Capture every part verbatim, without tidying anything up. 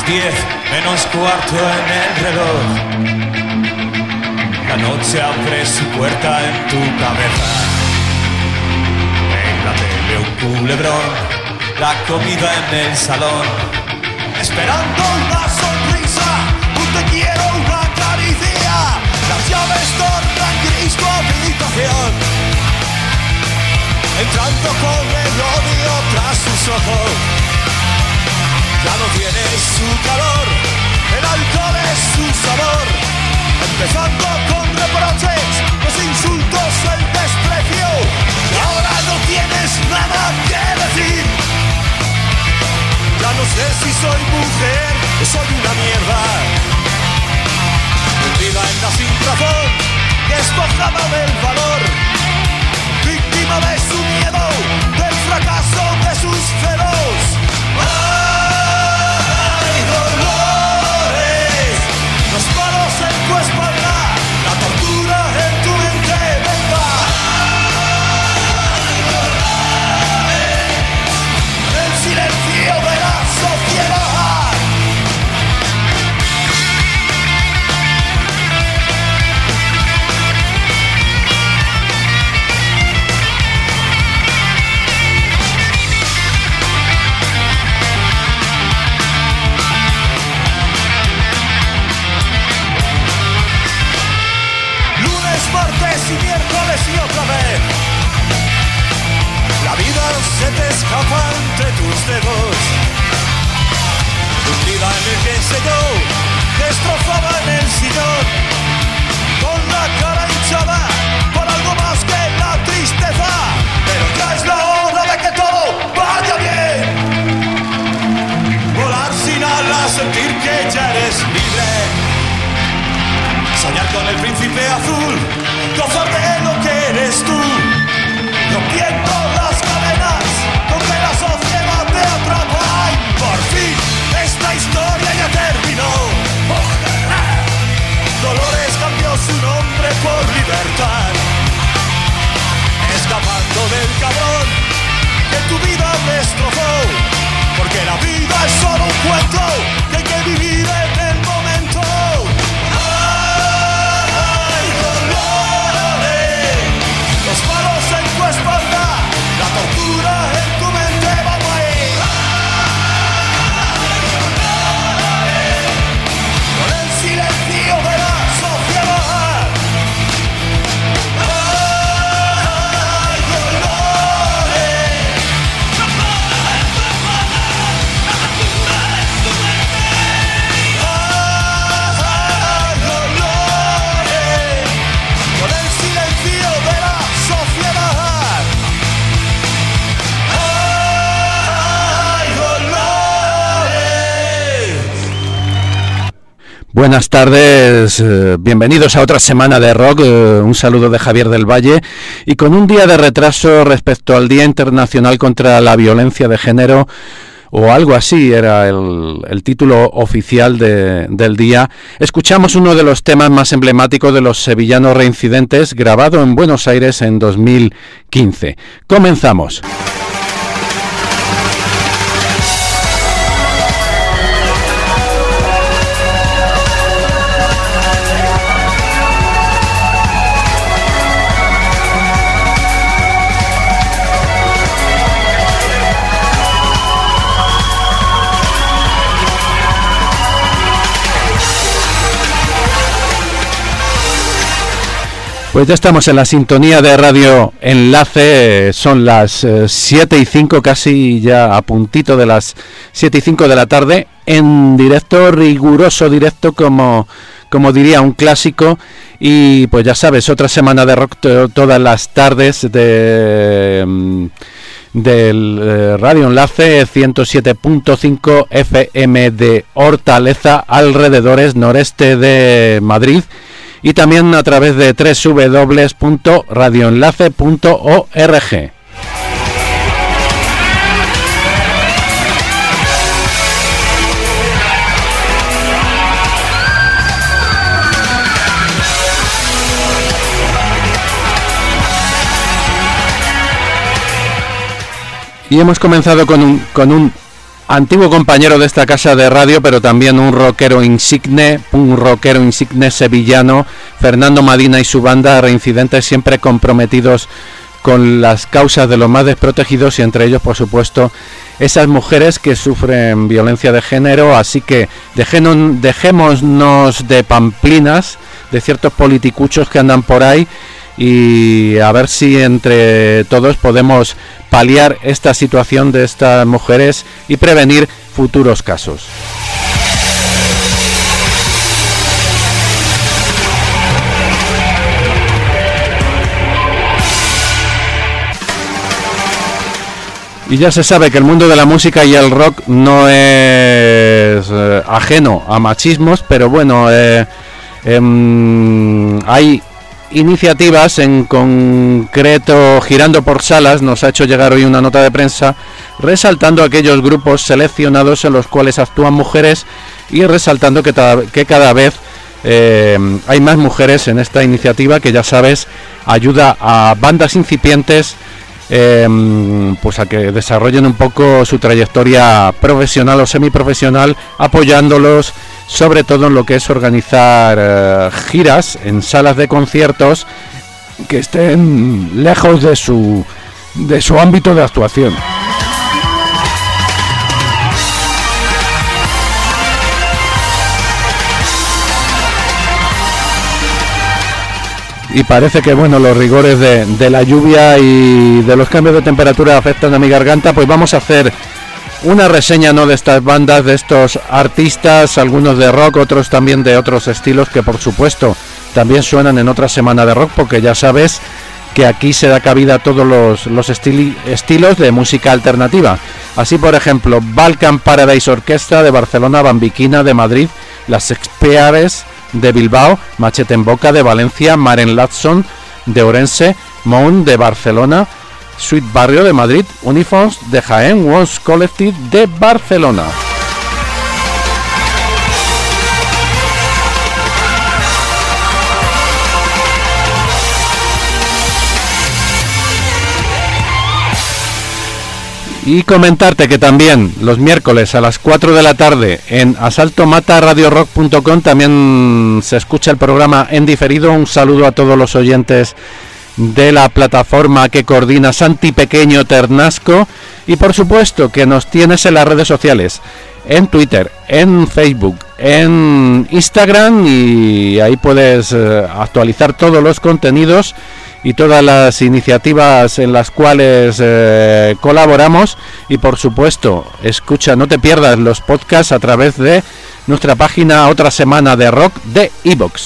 Las diez menos cuarto en el reloj. La noche abre su puerta en tu cabeza. En la tele un culebrón, la comida en el salón. Esperando una sonrisa, un te quiero, una caricia. Las llaves tornan gris tu habitación. Entrando con el odio tras sus ojos. Ya no tiene su calor, el alcohol es su sabor. Empezando con reproches, los insultos, el desprecio. Y ahora no tienes nada que decir. Ya no sé si soy mujer o soy una mierda. Perdida en la sinrazón, despojada del valor. Víctima de su miedo, del fracaso de sus celos. ¡Ay, dolores! Los palos en tu espalda, la tortura en tu mente, venga. ¡Ay, dolores! El silencio de la sociedad. Martes y miércoles y otra vez. La vida se te escapa ante tus dedos. Hundida en el que sé yo, destrozada en el sillón. Con la cara hinchada por algo más que la tristeza. Pero ya es la hora de que todo vaya bien. Volar sin alas, sentir que ya eres libre. Soñar con el príncipe azul, gozar de lo que eres tú, rompiendo las cadenas con que la sociedad te atrapa. Y por fin esta historia ya terminó. Dolores cambió su nombre por libertad, escapando del cabrón que tu vida destrozó. Porque la vida es solo un cuento que hay que vivir en el momento. Los palos en tu espalda, la tortura en tu mente, vamos ahí. Con el silencio de la sociedad. Ay, dolores. La tortura en tu espalda, la tortura en tu mente. Ay, dolores. Con el silencio de la sociedad. ¡Ay, dolores! Buenas tardes, eh, bienvenidos a otra semana de rock, eh, un saludo de Javier del Valle, y con un día de retraso respecto al Día Internacional contra la Violencia de Género, o algo así era el, el título oficial de, del día, escuchamos uno de los temas más emblemáticos de los sevillanos reincidentes, grabado en Buenos Aires en dos mil quince. Comenzamos. Pues ya estamos en la sintonía de Radio Enlace, son las eh, siete y cinco, casi ya a puntito de las siete y cinco de la tarde, en directo, riguroso directo, como, como diría un clásico, y pues ya sabes, otra semana de rock to- todas las tardes de... Mm, del eh, Radio Enlace ciento siete punto cinco F M de Hortaleza, alrededores noreste de Madrid, y también a través de doble u doble u doble u punto radio enlace punto org. Y hemos comenzado con un, con un antiguo compañero de esta casa de radio, pero también un rockero insigne, un rockero insigne sevillano, Fernando Madina y su banda, reincidentes, siempre comprometidos con las causas de los más desprotegidos y entre ellos, por supuesto, esas mujeres que sufren violencia de género. Así que dejémonos, dejémonos de pamplinas, de ciertos politicuchos que andan por ahí, y a ver si entre todos podemos paliar esta situación de estas mujeres y prevenir futuros casos. Y ya se sabe que el mundo de la música y el rock no es eh, ajeno a machismos, pero bueno, eh, eh, hay iniciativas, en concreto Girando por Salas nos ha hecho llegar hoy una nota de prensa resaltando aquellos grupos seleccionados en los cuales actúan mujeres y resaltando que, que cada vez eh, hay más mujeres en esta iniciativa, que ya sabes ayuda a bandas incipientes eh, pues a que desarrollen un poco su trayectoria profesional o semiprofesional, apoyándolos sobre todo en lo que es organizar eh, giras en salas de conciertos que estén lejos de su de su ámbito de actuación. Y parece que bueno, los rigores de, de la lluvia y de los cambios de temperatura afectan a mi garganta, pues vamos a hacer una reseña, ¿no?, de estas bandas, de estos artistas, algunos de rock, otros también de otros estilos que por supuesto también suenan en otra semana de rock, porque ya sabes que aquí se da cabida a todos los, los estili, estilos de música alternativa. Así, por ejemplo, Balkan Paradise Orquestra de Barcelona, Bambiquina de Madrid, Las Expeares de Bilbao, Machete en Boca de Valencia, Maren Latson de Orense, Moon de Barcelona, Sweet Barrio de Madrid, Uniforms de Jaén, Wons Collective de Barcelona. Y comentarte que también los miércoles a las cuatro de la tarde en asalto mata radio rock punto com también se escucha el programa en diferido. Un saludo a todos los oyentes de la plataforma que coordina Santi Pequeño Ternasco, y por supuesto que nos tienes en las redes sociales, en Twitter, en Facebook, en Instagram, y ahí puedes eh, actualizar todos los contenidos y todas las iniciativas en las cuales eh, colaboramos. Y por supuesto, escucha, no te pierdas los podcasts a través de nuestra página Otra Semana de Rock de iVoox.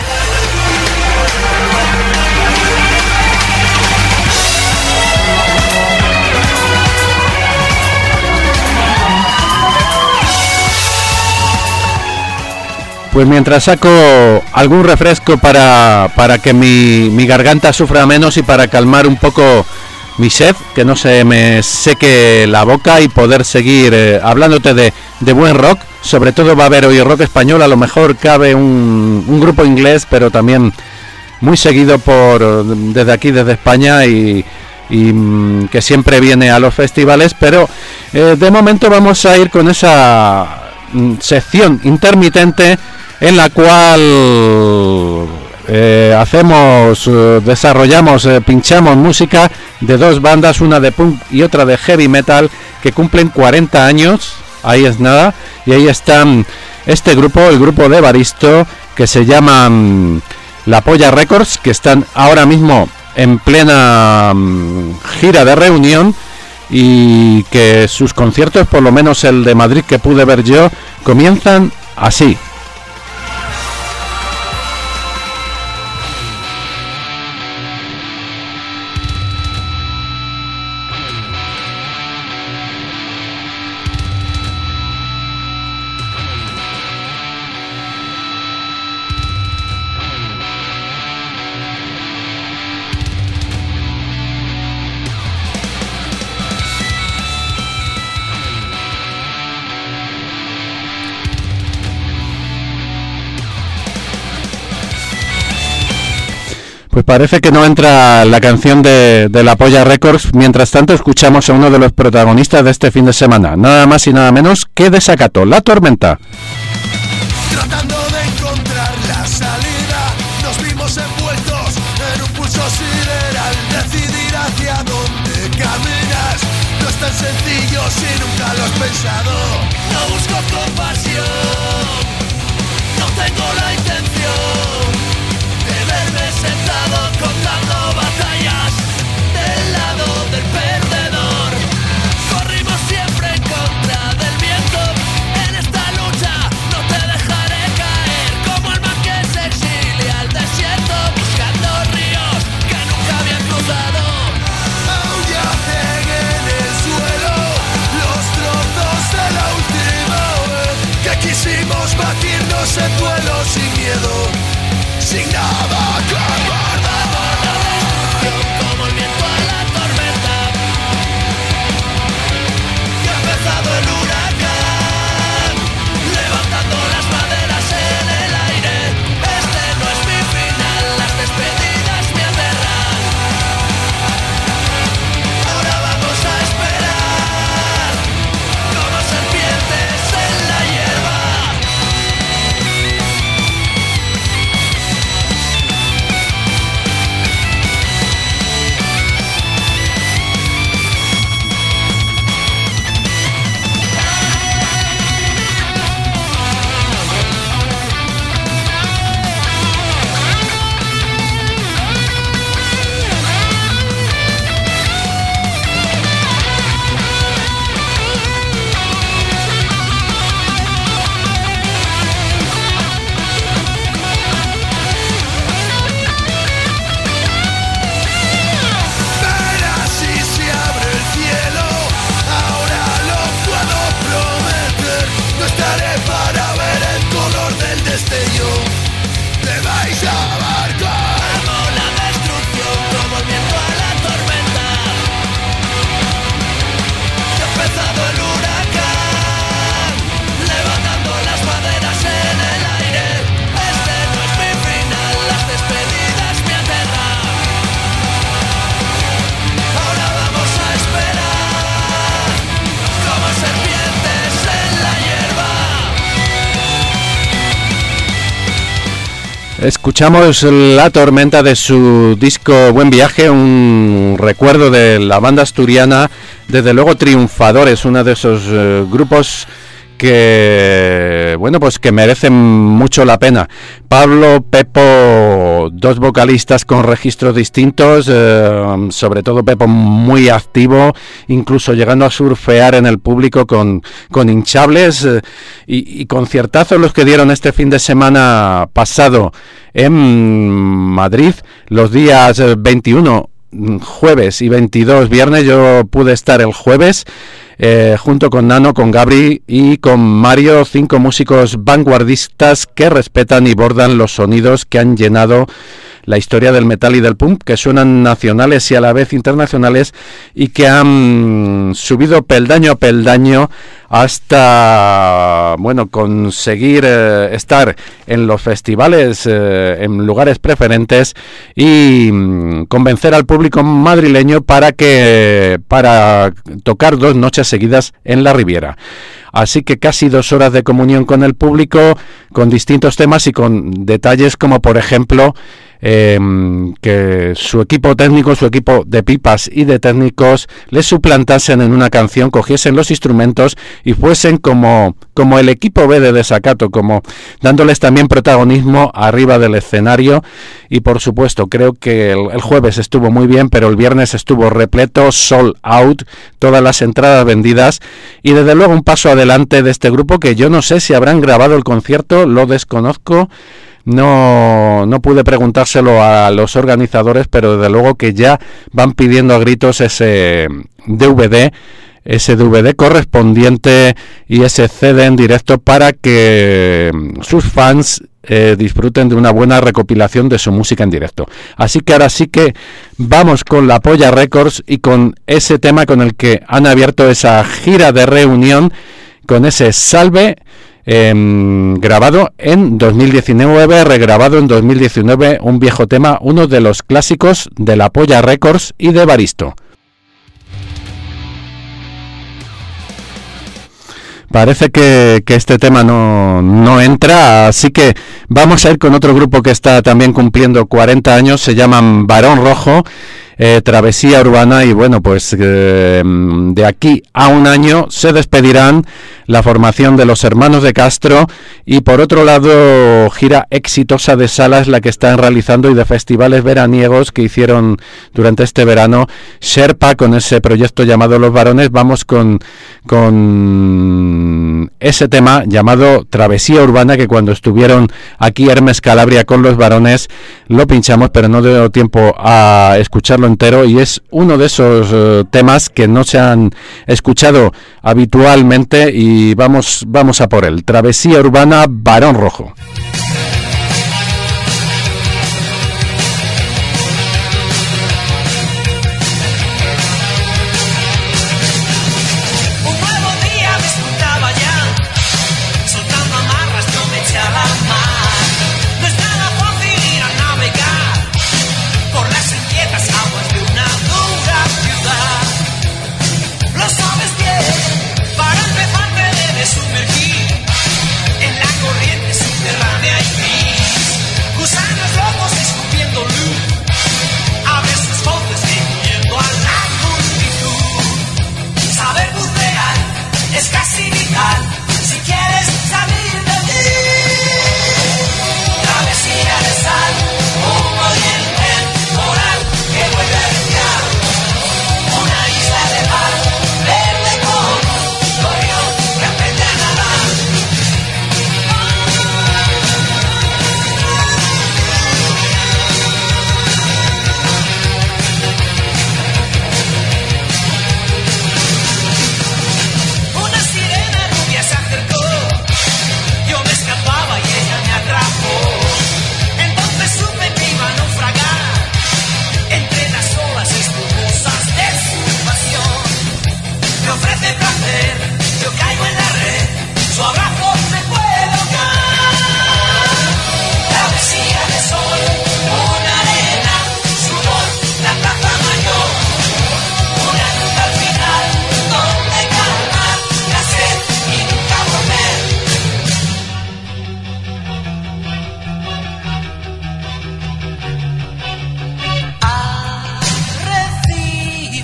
Pues mientras saco algún refresco para, para que mi, mi garganta sufra menos y para calmar un poco mi sed, que no se me seque la boca, y poder seguir eh, hablándote de, de buen rock. Sobre todo va a haber hoy rock español, a lo mejor cabe un, un grupo inglés, pero también muy seguido por desde aquí, desde España, y, y que siempre viene a los festivales. Pero eh, de momento vamos a ir con esa mm, sección intermitente en la cual eh, hacemos, eh, desarrollamos, eh, pinchamos música de dos bandas, una de punk y otra de heavy metal, que cumplen cuarenta años. Ahí es nada, y ahí están este grupo, el grupo de Evaristo, que se llaman La Polla Records, que están ahora mismo en plena um, gira de reunión, y que sus conciertos, por lo menos el de Madrid que pude ver yo, comienzan así. Pues parece que no entra la canción de, de La Polla Records. Mientras tanto, escuchamos a uno de los protagonistas de este fin de semana, nada más y nada menos que Desacato, La Tormenta. Tratando de encontrar la salida, nos vimos envueltos en un pulso sideral. Decidir hacia dónde caminas no es tan sencillo si nunca lo has pensado. No busco compasión, no tengo la intención de verme sentado contando batallas del lado del perdedor. Corrimos siempre en contra del viento, en esta lucha no te dejaré caer, como el mar que se exilia al desierto, buscando ríos que nunca habían cruzado. Aún yacen en el suelo los trozos de la última vez que quisimos batirnos en duelo sin miedo, sin nada que guardar. Como el viento a la tormenta, y ha empezado el huracán, levantando las maderas en el aire. Este no es mi final, las despedidas me aterran. Ahora vamos a esperar como serpientes en la hierba. Escuchamos La Tormenta de su disco Buen Viaje, un recuerdo de la banda asturiana, desde luego Triunfadores, uno de esos eh, grupos que, bueno, pues que merecen mucho la pena. Pablo, Pepo, dos vocalistas con registros distintos, eh, sobre todo Pepo muy activo, incluso llegando a surfear en el público con, con hinchables eh, y, y conciertazos los que dieron este fin de semana pasado en Madrid, los días veintiuno, jueves y veintidós, viernes. Yo pude estar el jueves Eh, junto con Nano, con Gabri y con Mario, cinco músicos vanguardistas que respetan y bordan los sonidos que han llenado la historia del metal y del punk, que suenan nacionales y a la vez internacionales y que han subido peldaño a peldaño hasta, bueno, conseguir eh, estar en los festivales, eh, en lugares preferentes y mm, convencer al público madrileño para que para tocar dos noches seguidas en la Riviera. Así que casi dos horas de comunión con el público, con distintos temas y con detalles como, por ejemplo, eh, que su equipo técnico, su equipo de pipas y de técnicos les suplantasen en una canción, cogiesen los instrumentos y fuesen como, como el equipo B de Desacato, como dándoles también protagonismo arriba del escenario. Y por supuesto, creo que el, el jueves estuvo muy bien, pero el viernes estuvo repleto, sold out, todas las entradas vendidas y desde luego un paso adelante de este grupo, que yo no sé si habrán grabado el concierto, lo desconozco. No, no pude preguntárselo a los organizadores, pero desde luego que ya van pidiendo a gritos ese D V D, ese D V D correspondiente y ese C D en directo para que sus fans eh, disfruten de una buena recopilación de su música en directo. Así que ahora sí que vamos con La Polla Records y con ese tema con el que han abierto esa gira de reunión, con ese Salve. eh, grabado en dos mil diecinueve, regrabado en dos mil diecinueve, un viejo tema, uno de los clásicos de La Polla Records y de Baristo. Parece que, que este tema no, no entra, así que vamos a ir con otro grupo que está también cumpliendo cuarenta años, se llaman Barón Rojo, eh, Travesía Urbana, y bueno, pues eh, de aquí a un año se despedirán la formación de los Hermanos de Castro, y por otro lado, gira exitosa de salas la que están realizando y de festivales veraniegos que hicieron durante este verano Sherpa con ese proyecto llamado Los Varones. Vamos con, con ese tema llamado Travesía Urbana, que cuando estuvieron aquí Hermes Calabria con Los Varones lo pinchamos, pero no dio tiempo a escucharlo entero, y es uno de esos uh, temas que no se han escuchado habitualmente, y vamos, vamos a por él. Travesía Urbana, Barón Rojo.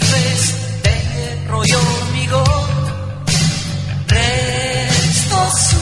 Restos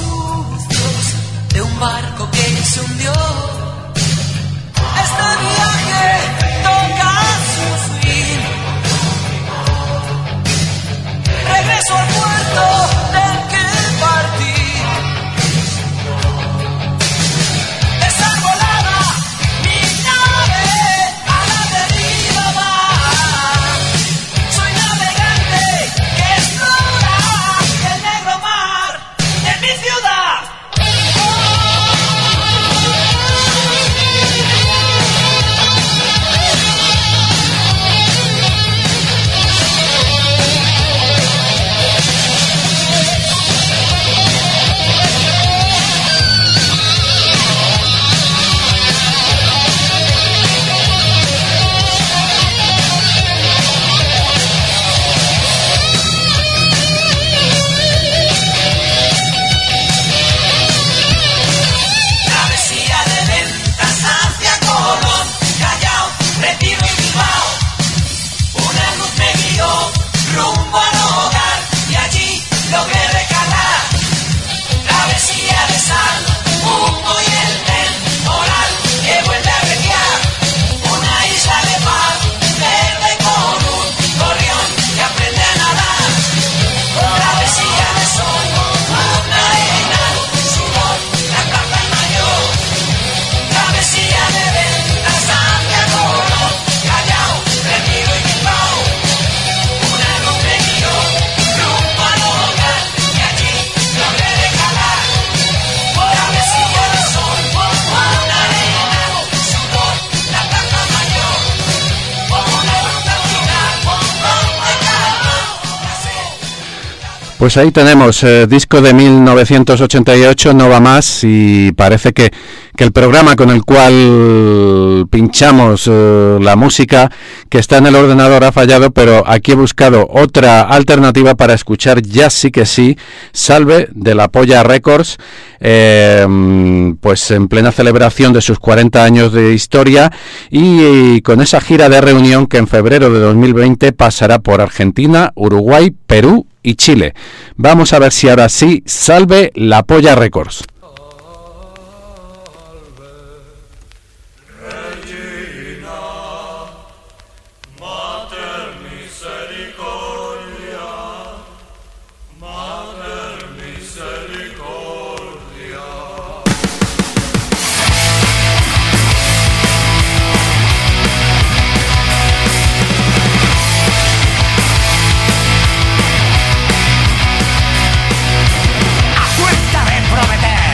Pues ahí tenemos, eh, disco de mil novecientos ochenta y ocho, No va más, y parece que, que el programa con el cual pinchamos eh, la música que está en el ordenador ha fallado, pero aquí he buscado otra alternativa para escuchar Ya sí que sí, Salve, de La Polla Records, eh, pues en plena celebración de sus cuarenta años de historia y, y con esa gira de reunión que en febrero de dos mil veinte pasará por Argentina, Uruguay, Perú y Chile. Vamos a ver si ahora sí, Salve, La Polla Records. A cuenta de prometer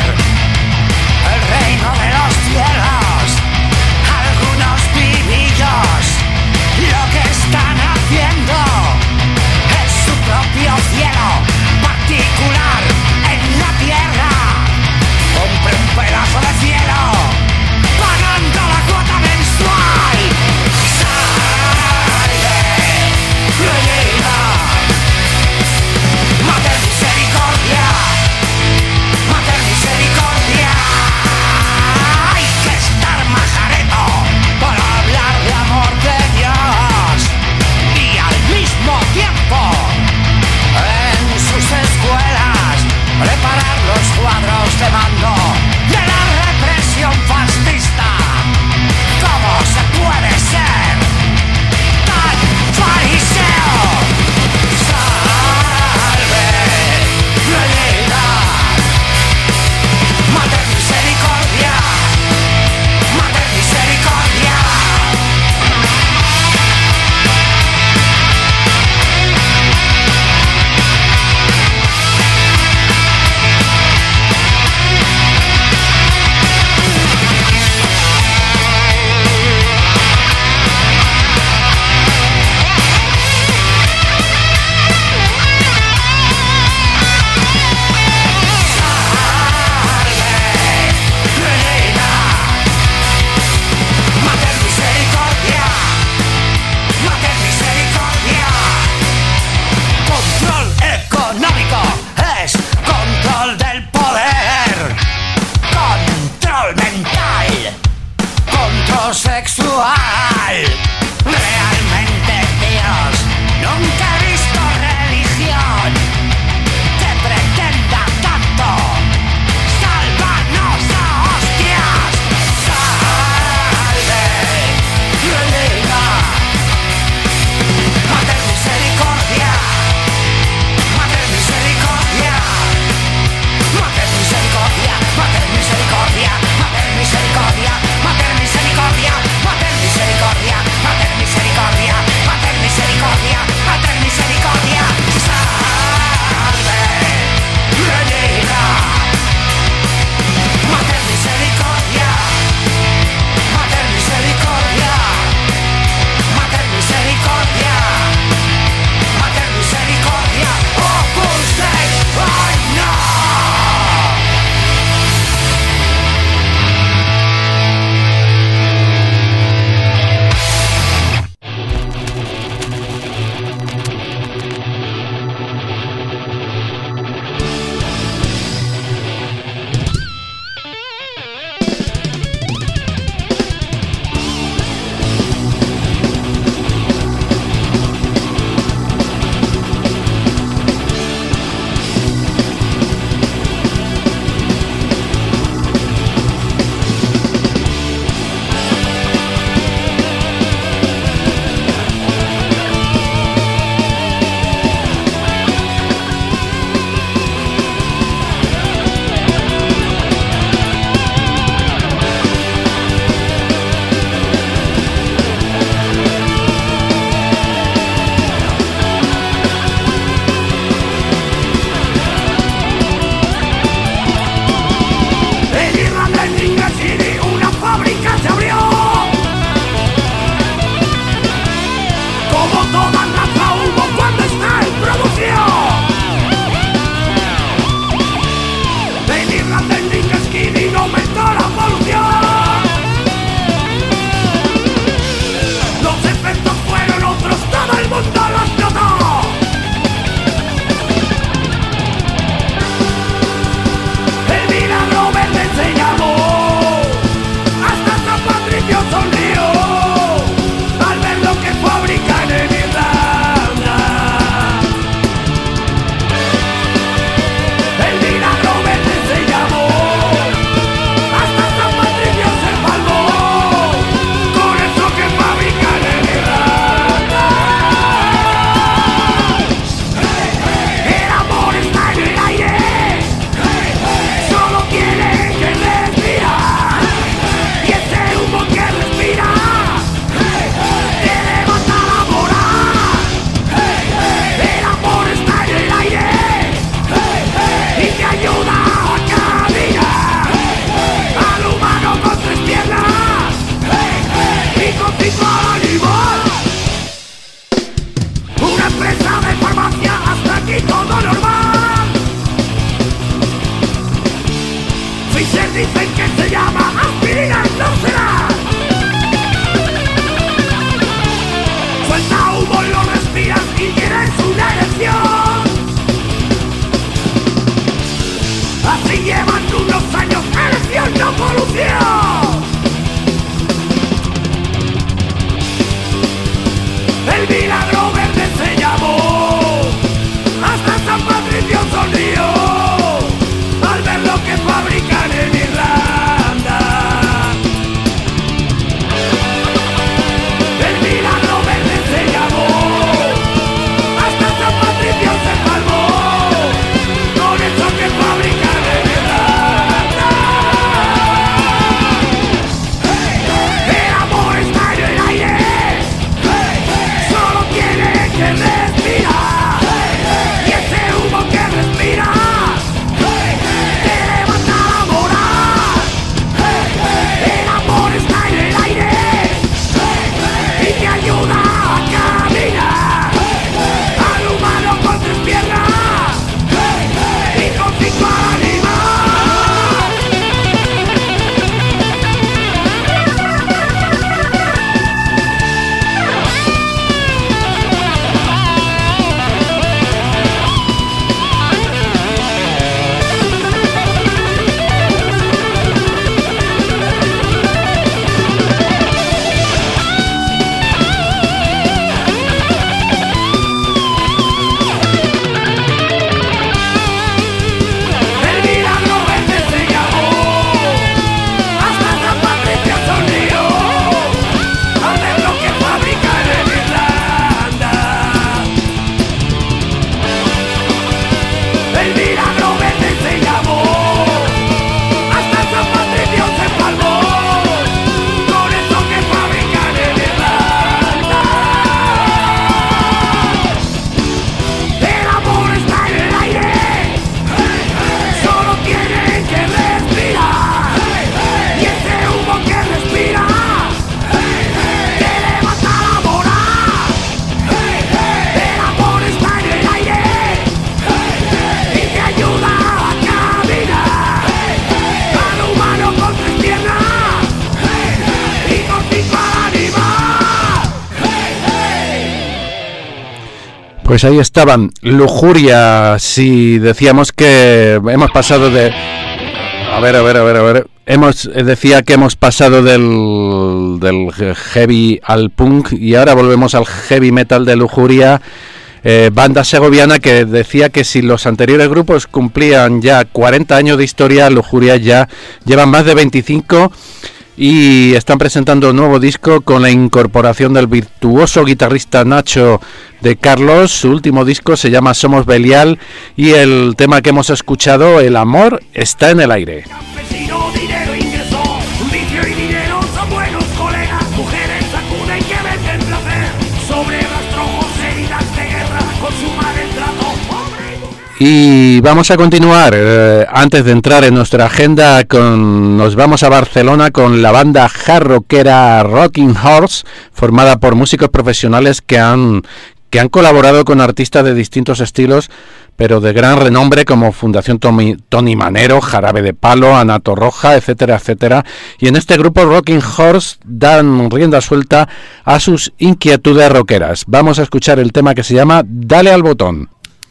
Pues ahí estaban, Lujuria. Si decíamos que hemos pasado de... A ver, a ver, a ver, a ver. Hemos, decía que hemos pasado del, del heavy al punk y ahora volvemos al heavy metal de Lujuria. Eh, banda segoviana que decía que si los anteriores grupos cumplían ya cuarenta años de historia, Lujuria ya llevan más de veinticinco y están presentando un nuevo disco con la incorporación del virtuoso guitarrista Nacho de Carlos. Su último disco se llama Somos Belial y el tema que hemos escuchado, El amor está en el aire. Campesino, dinero, ingreso, vicio y dinero son buenos colegas. Mujeres sacuden que venden placer sobre rastrojos, heridas de guerra, consumar el trato, pobre y mujer. Y vamos a continuar, eh, antes de entrar en nuestra agenda, con nos vamos a Barcelona con la banda jarroquera Rocking Horse, formada por músicos profesionales que han, que han colaborado con artistas de distintos estilos, pero de gran renombre como Fundación Tony, Tony Manero, Jarabe de Palo, Ana Torroja, etcétera, etcétera. Y en este grupo Rocking Horse dan rienda suelta a sus inquietudes rockeras. Vamos a escuchar el tema que se llama Dale al botón.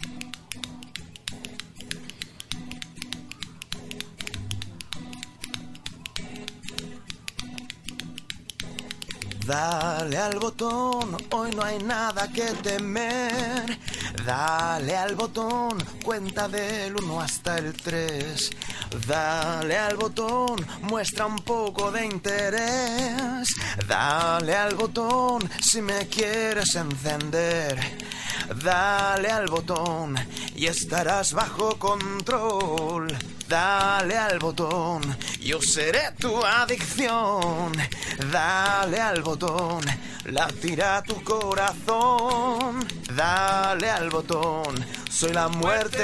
Dale al botón, hoy no hay nada que temer. Dale al botón, cuenta del uno hasta el tres. Dale al botón, muestra un poco de interés. Dale al botón, si me quieres encender. Dale al botón y estarás bajo control. Dale al botón, yo seré tu adicción. Dale al botón, latirá tu corazón. Dale al botón, soy la muerte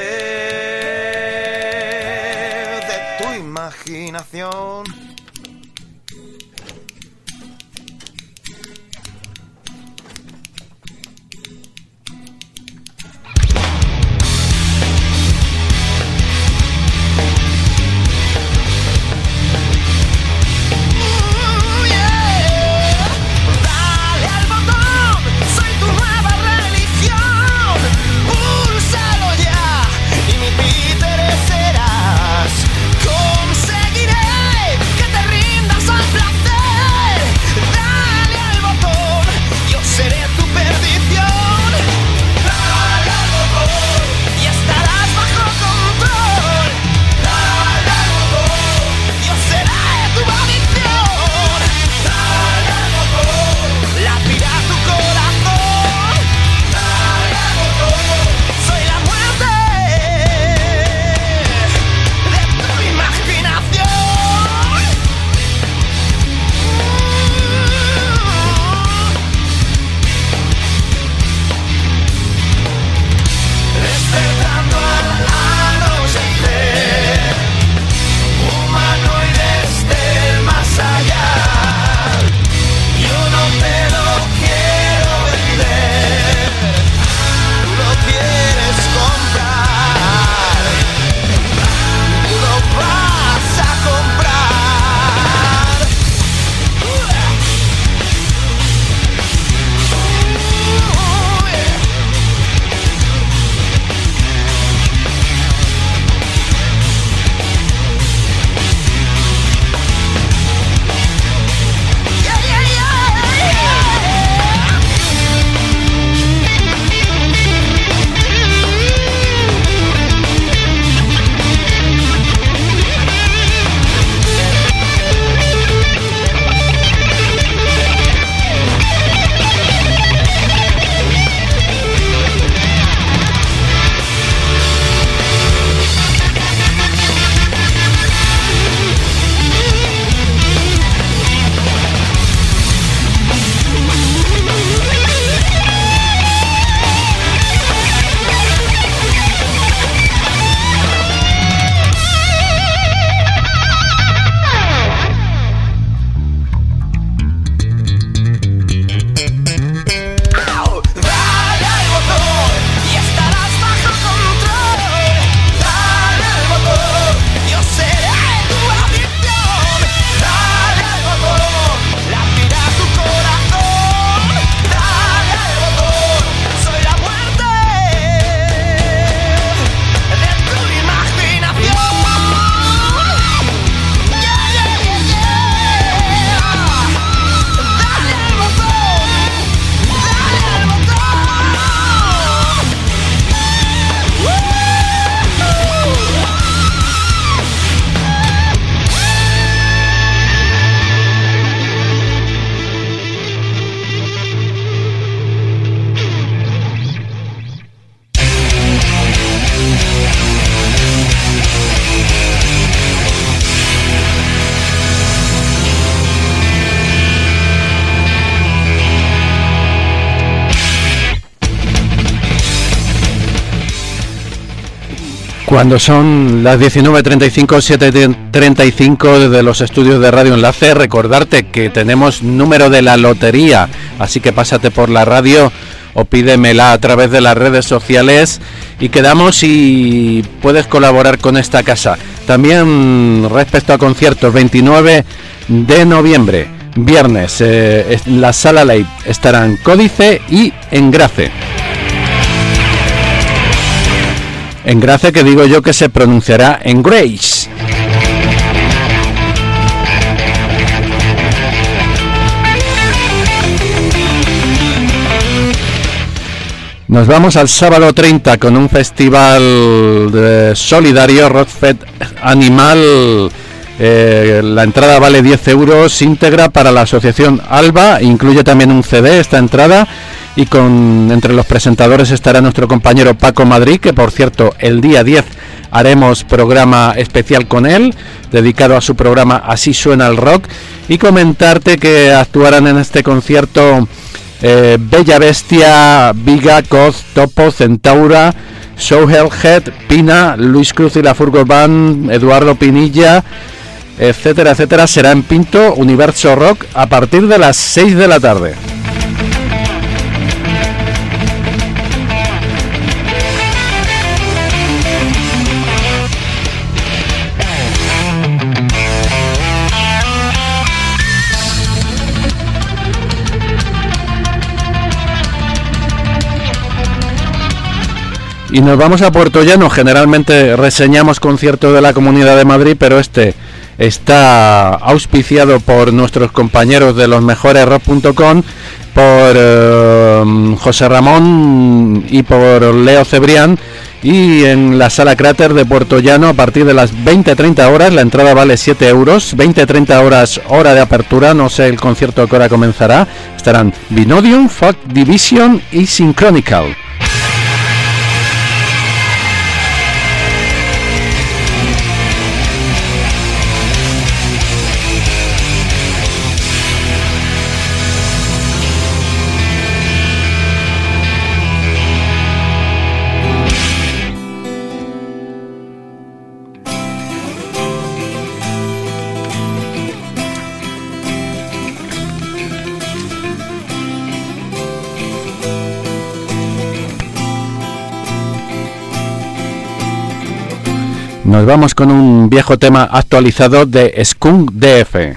de tu imaginación. Conseguiré que Cuando son las diecinueve treinta y cinco, siete treinta y cinco desde los estudios de Radio Enlace, recordarte que tenemos número de la lotería, así que pásate por la radio o pídemela a través de las redes sociales y quedamos y puedes colaborar con esta casa. También respecto a conciertos, veintinueve de noviembre, viernes, eh, en la Sala Ley estarán Códice y Engrace. Engrace, que digo yo que se pronunciará en Grace. Nos vamos al sábado treinta con un festival de solidario, Rockfest Animal. Eh, la entrada vale diez euros, íntegra para la asociación Alba, incluye también un C D esta entrada, y con entre los presentadores estará nuestro compañero Paco Madrid, que por cierto el día diez haremos programa especial con él, dedicado a su programa Así Suena el Rock, y comentarte que actuarán en este concierto eh, Bella Bestia, Viga, Coz, Topo, Centaura, Showhead, Pina, Luis Cruz y la Furgo Band, Eduardo Pinilla, etcétera, etcétera. Será en Pinto, Universo Rock, a partir de las seis de la tarde. Y nos vamos a Puerto Llano. Generalmente reseñamos conciertos de la Comunidad de Madrid, pero este está auspiciado por nuestros compañeros de los mejores rock punto com, por eh, José Ramón y por Leo Cebrián, y en la Sala Cráter de Puerto Llano a partir de las veinte treinta horas. La entrada vale siete euros, veinte treinta horas hora de apertura, no sé el concierto a qué hora comenzará. Estarán Vinodium, Folk Division y Synchronical. Nos vamos con un viejo tema actualizado de Skunk D F.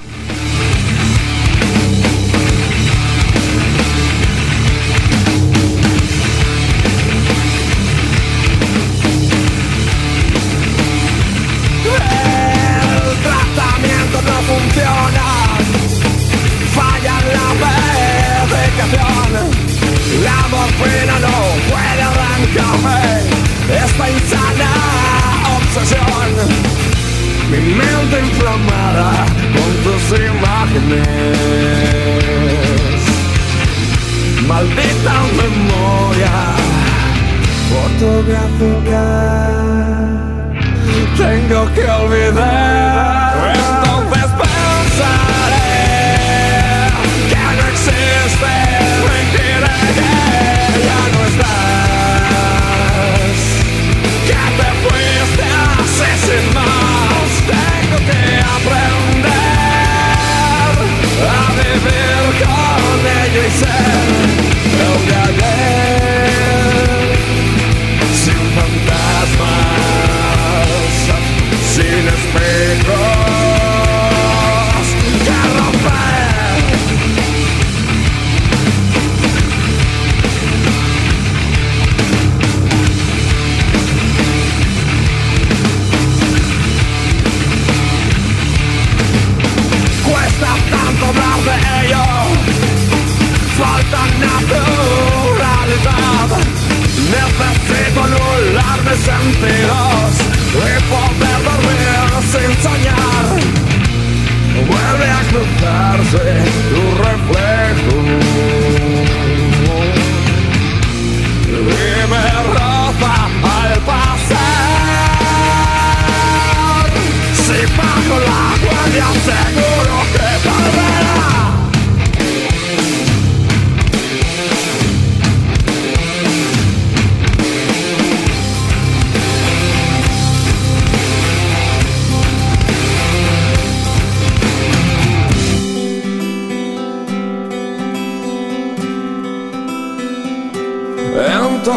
Mi mente inflamada con tus imágenes, maldita memoria fotográfica, tengo que olvidar. Entonces pensaré que no existe, mentira que ya no estás, que te fuiste hace sin más. Tengo que aprender a vivir con ello y ser el de ayer, sin fantasmas, sin espejos que romper. Cuesta tanto hablar de ello, falta naturalidad. Necesito anular mis sentidos y poder dormir sin soñar. Vuelve a cruzarse tu reflejo y me roza al pasar. Si bajo la guardia seguro que volverá.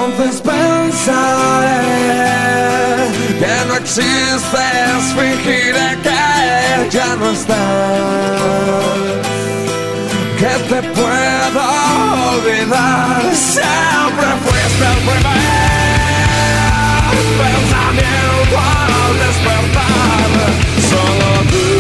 entonces pensaré que no existes, fingiré que ya no estás, que te puedo olvidar. Siempre fuiste el primer pensamiento al despertar. Solo tú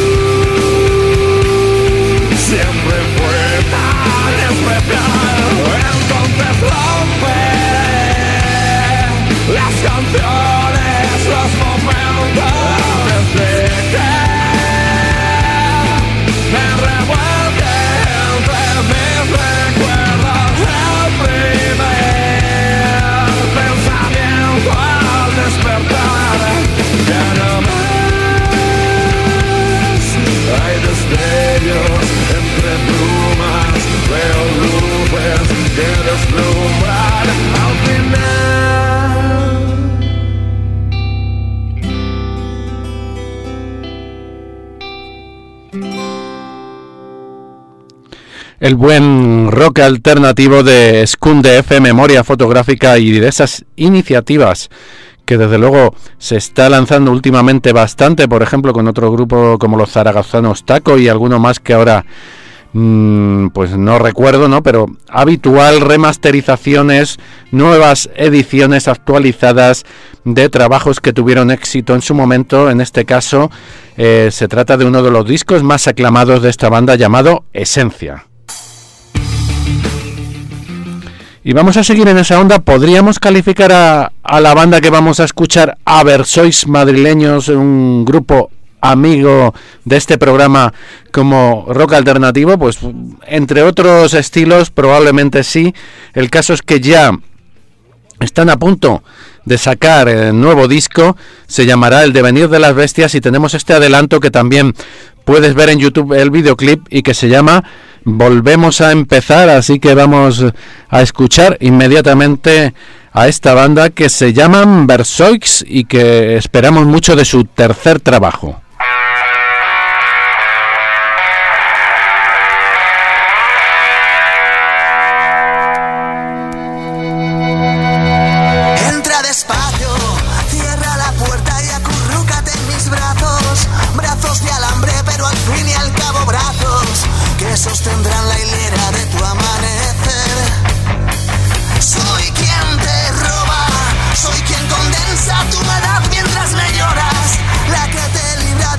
siempre fue tan especial. Entonces romperé las canciones, los momentos desde que me revuelque entre mis recuerdos. El primer pensamiento al despertar. Ya no más hay destellos entre brumas, veo luces que deslumbran al final. El buen rock alternativo de Skun-D F, memoria fotográfica y de esas iniciativas que desde luego se está lanzando últimamente bastante, por ejemplo con otro grupo como los zaragazanos Taco y alguno más que ahora mmm, pues no recuerdo, ¿no? Pero habitual, remasterizaciones, nuevas ediciones actualizadas de trabajos que tuvieron éxito en su momento. En este caso eh, se trata de uno de los discos más aclamados de esta banda llamado Esencia. Y vamos a seguir en esa onda. Podríamos calificar a, a la banda que vamos a escuchar, a Versoix madrileños, un grupo amigo de este programa, como rock alternativo. Pues entre otros estilos probablemente sí. El caso es que ya están a punto de sacar el nuevo disco. Se llamará El Devenir de las Bestias y tenemos este adelanto que también puedes ver en YouTube, el videoclip, y que se llama Volvemos a Empezar. Así que vamos a escuchar inmediatamente a esta banda que se llaman Versoix y que esperamos mucho de su tercer trabajo. Entra despacio, cierra la puerta y acurrúcate en mis brazos. Brazos de alambre, pero al fin y al cabo brazos que sostendrán la hilera de tu amanecer. Soy quien te roba, soy quien condensa tu humedad mientras me lloras, la que te libra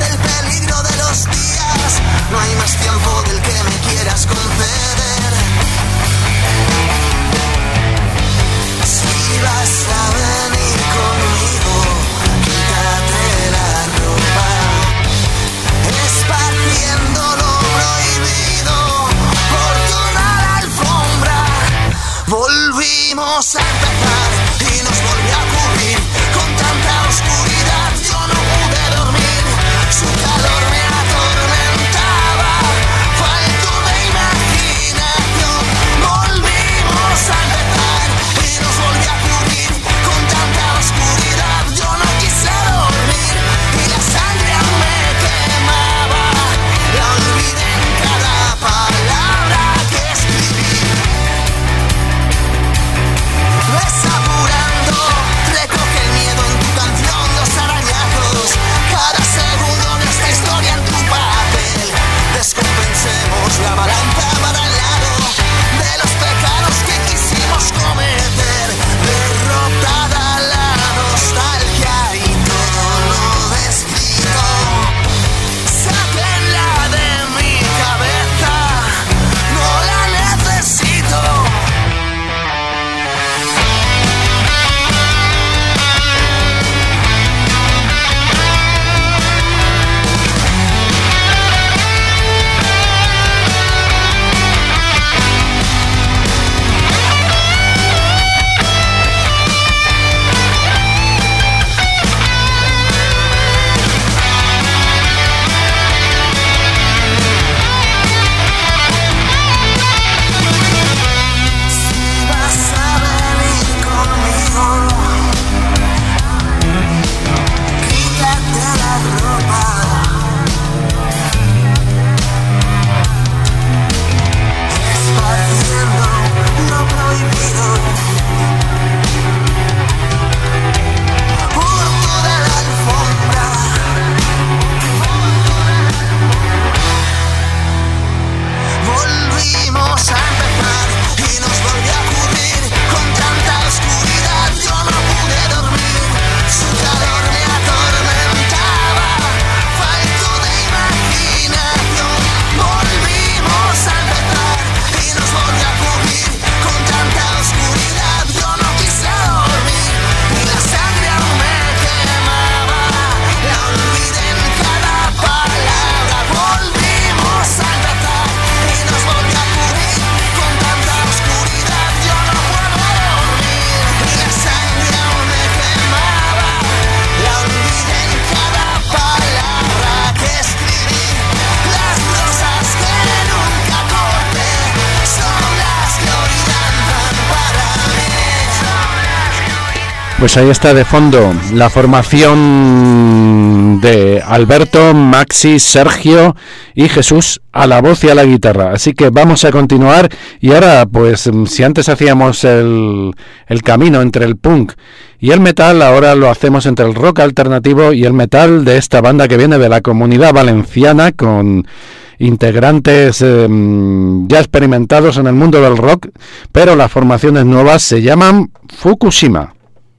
Pues ahí está de fondo la formación de Alberto, Maxi, Sergio y Jesús a la voz y a la guitarra. Así que vamos a continuar y ahora, pues si antes hacíamos el, el camino entre el punk y el metal, ahora lo hacemos entre el rock alternativo y el metal de esta banda que viene de la Comunidad Valenciana, con integrantes eh, ya experimentados en el mundo del rock, pero las formaciones nuevas se llaman Fukushima.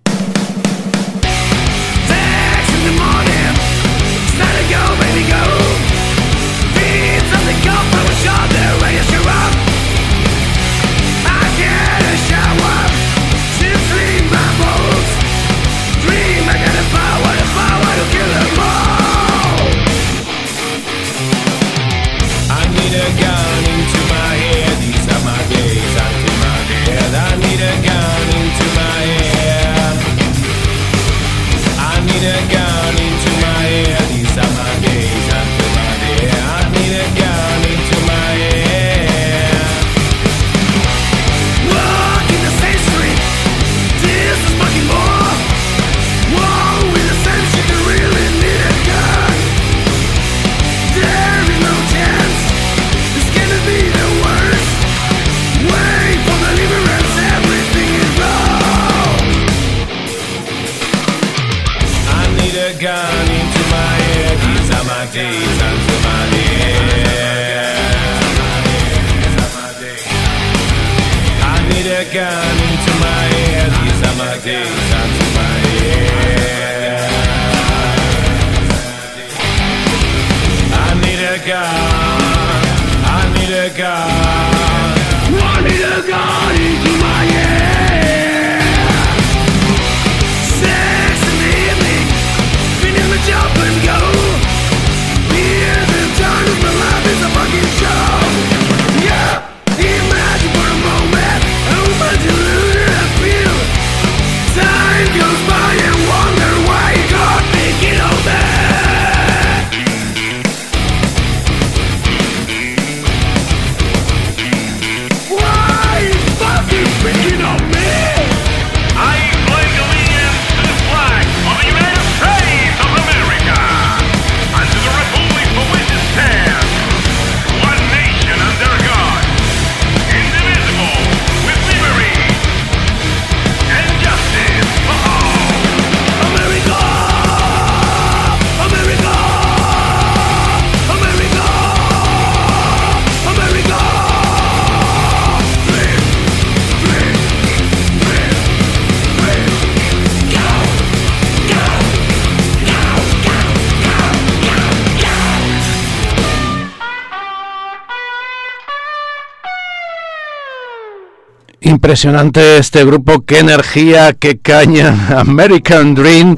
Impresionante este grupo, qué energía, qué caña. American Dream,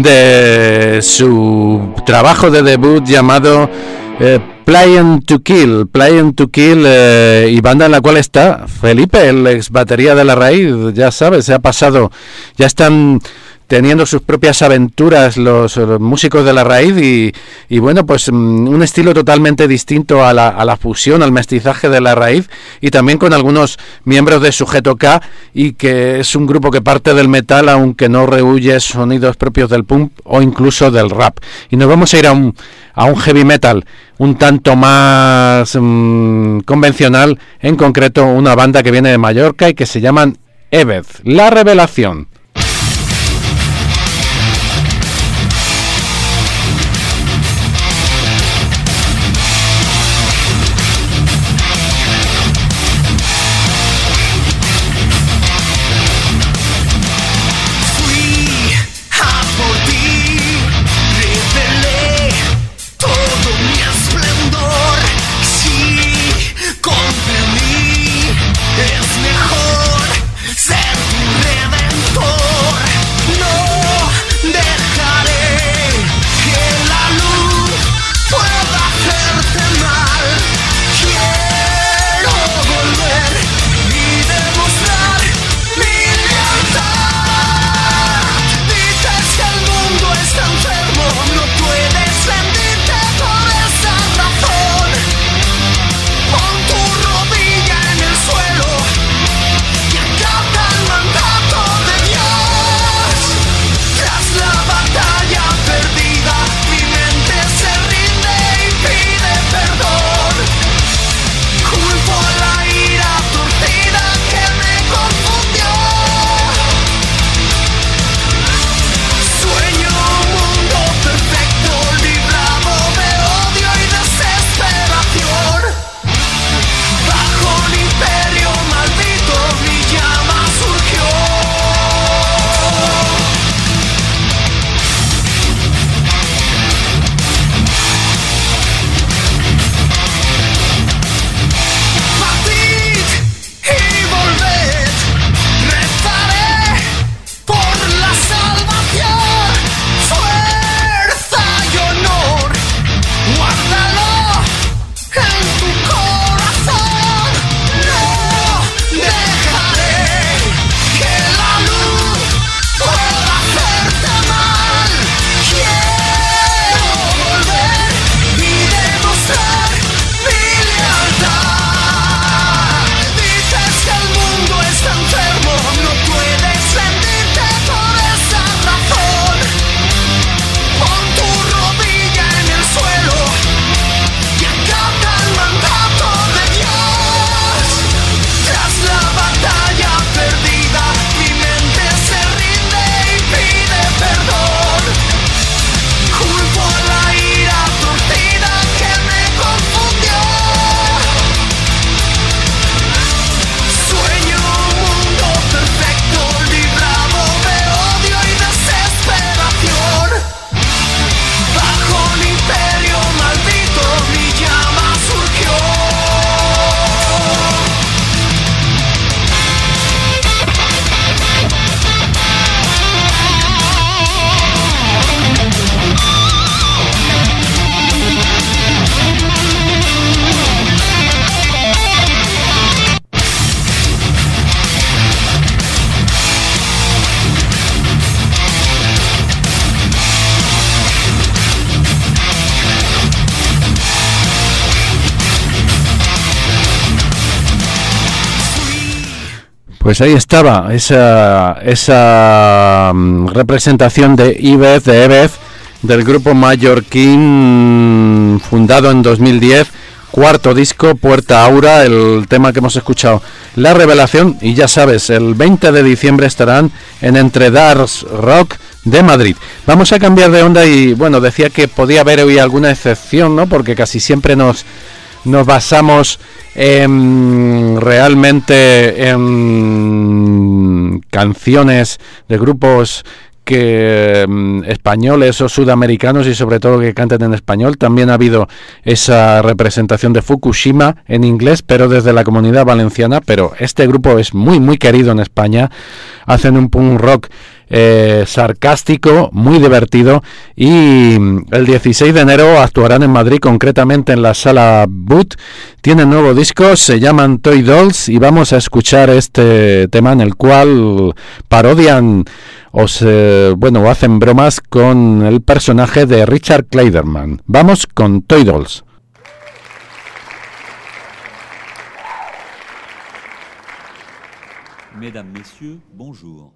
de su trabajo de debut llamado eh, Playing to Kill, Playing to Kill, eh, y banda en la cual está Felipe, el ex batería de La Raíz. Ya sabes, se ha pasado, ya están teniendo sus propias aventuras los, los músicos de La Raíz y, y bueno, pues un estilo totalmente distinto a la, a la fusión, al mestizaje de La Raíz, y también con algunos miembros de Sujeto K, y que es un grupo que parte del metal, aunque no rehúye sonidos propios del punk o incluso del rap. Y nos vamos a ir a un, a un heavy metal un tanto más mmm, convencional, en concreto una banda que viene de Mallorca y que se llaman Ebed, La Revelación. Es mejor ser tu redentor. Pues ahí estaba esa esa um, representación de Ibez, de Ebez, del grupo mallorquín, fundado en dos mil diez, cuarto disco, Puerta Aura, el tema que hemos escuchado, La Revelación, y ya sabes, el veinte de diciembre estarán en Entre Dars Rock de Madrid. Vamos a cambiar de onda y, bueno, decía que podía haber hoy alguna excepción, ¿no? Porque casi siempre nos, nos basamos en, realmente en canciones de grupos que um, españoles o sudamericanos, y sobre todo que canten en español. También ha habido esa representación de Fukushima en inglés, pero desde la Comunidad Valenciana. Pero este grupo es muy muy querido en España. Hacen un punk rock eh, sarcástico, muy divertido, y el dieciséis de enero actuarán en Madrid, concretamente en la Sala Boot. Tienen nuevo disco, se llaman Toy Dolls, y vamos a escuchar este tema en el cual parodian o se, bueno, hacen bromas con el personaje de Richard Clayderman. Vamos con Toy Dolls. Mesdames, messieurs, bonjour.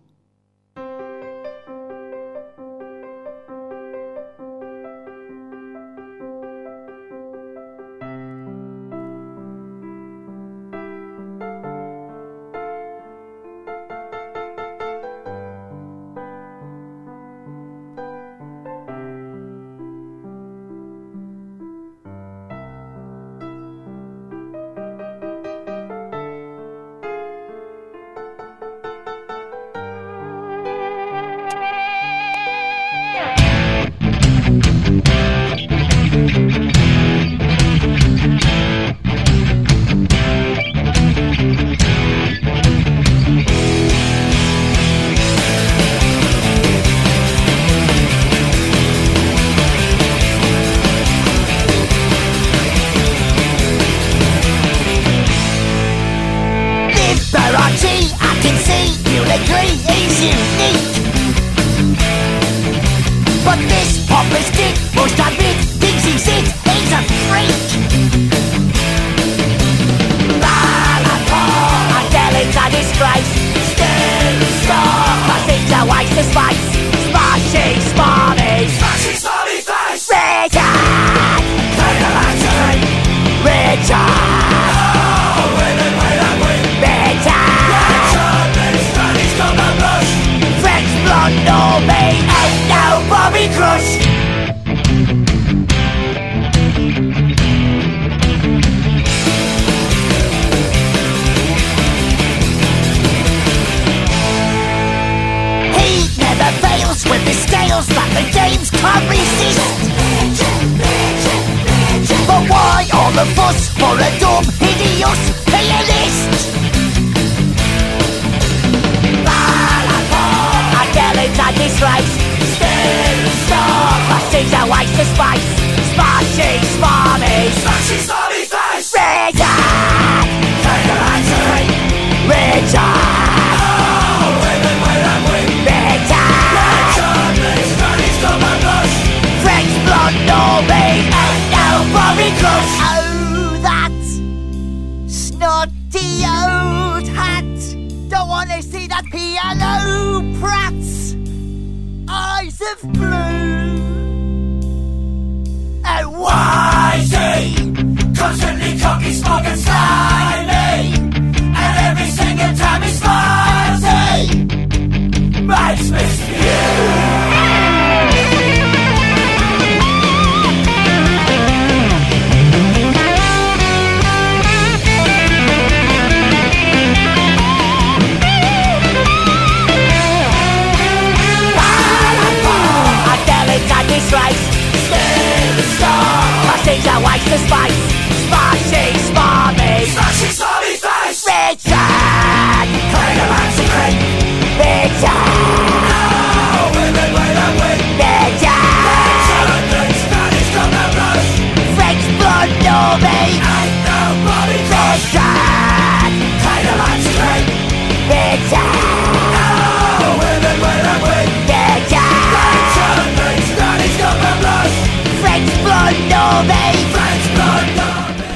Richard,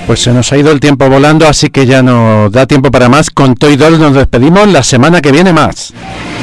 Pues se nos ha ido el tiempo volando, así que ya no da tiempo para más. Con Toy Dolls nos despedimos, la semana que viene más.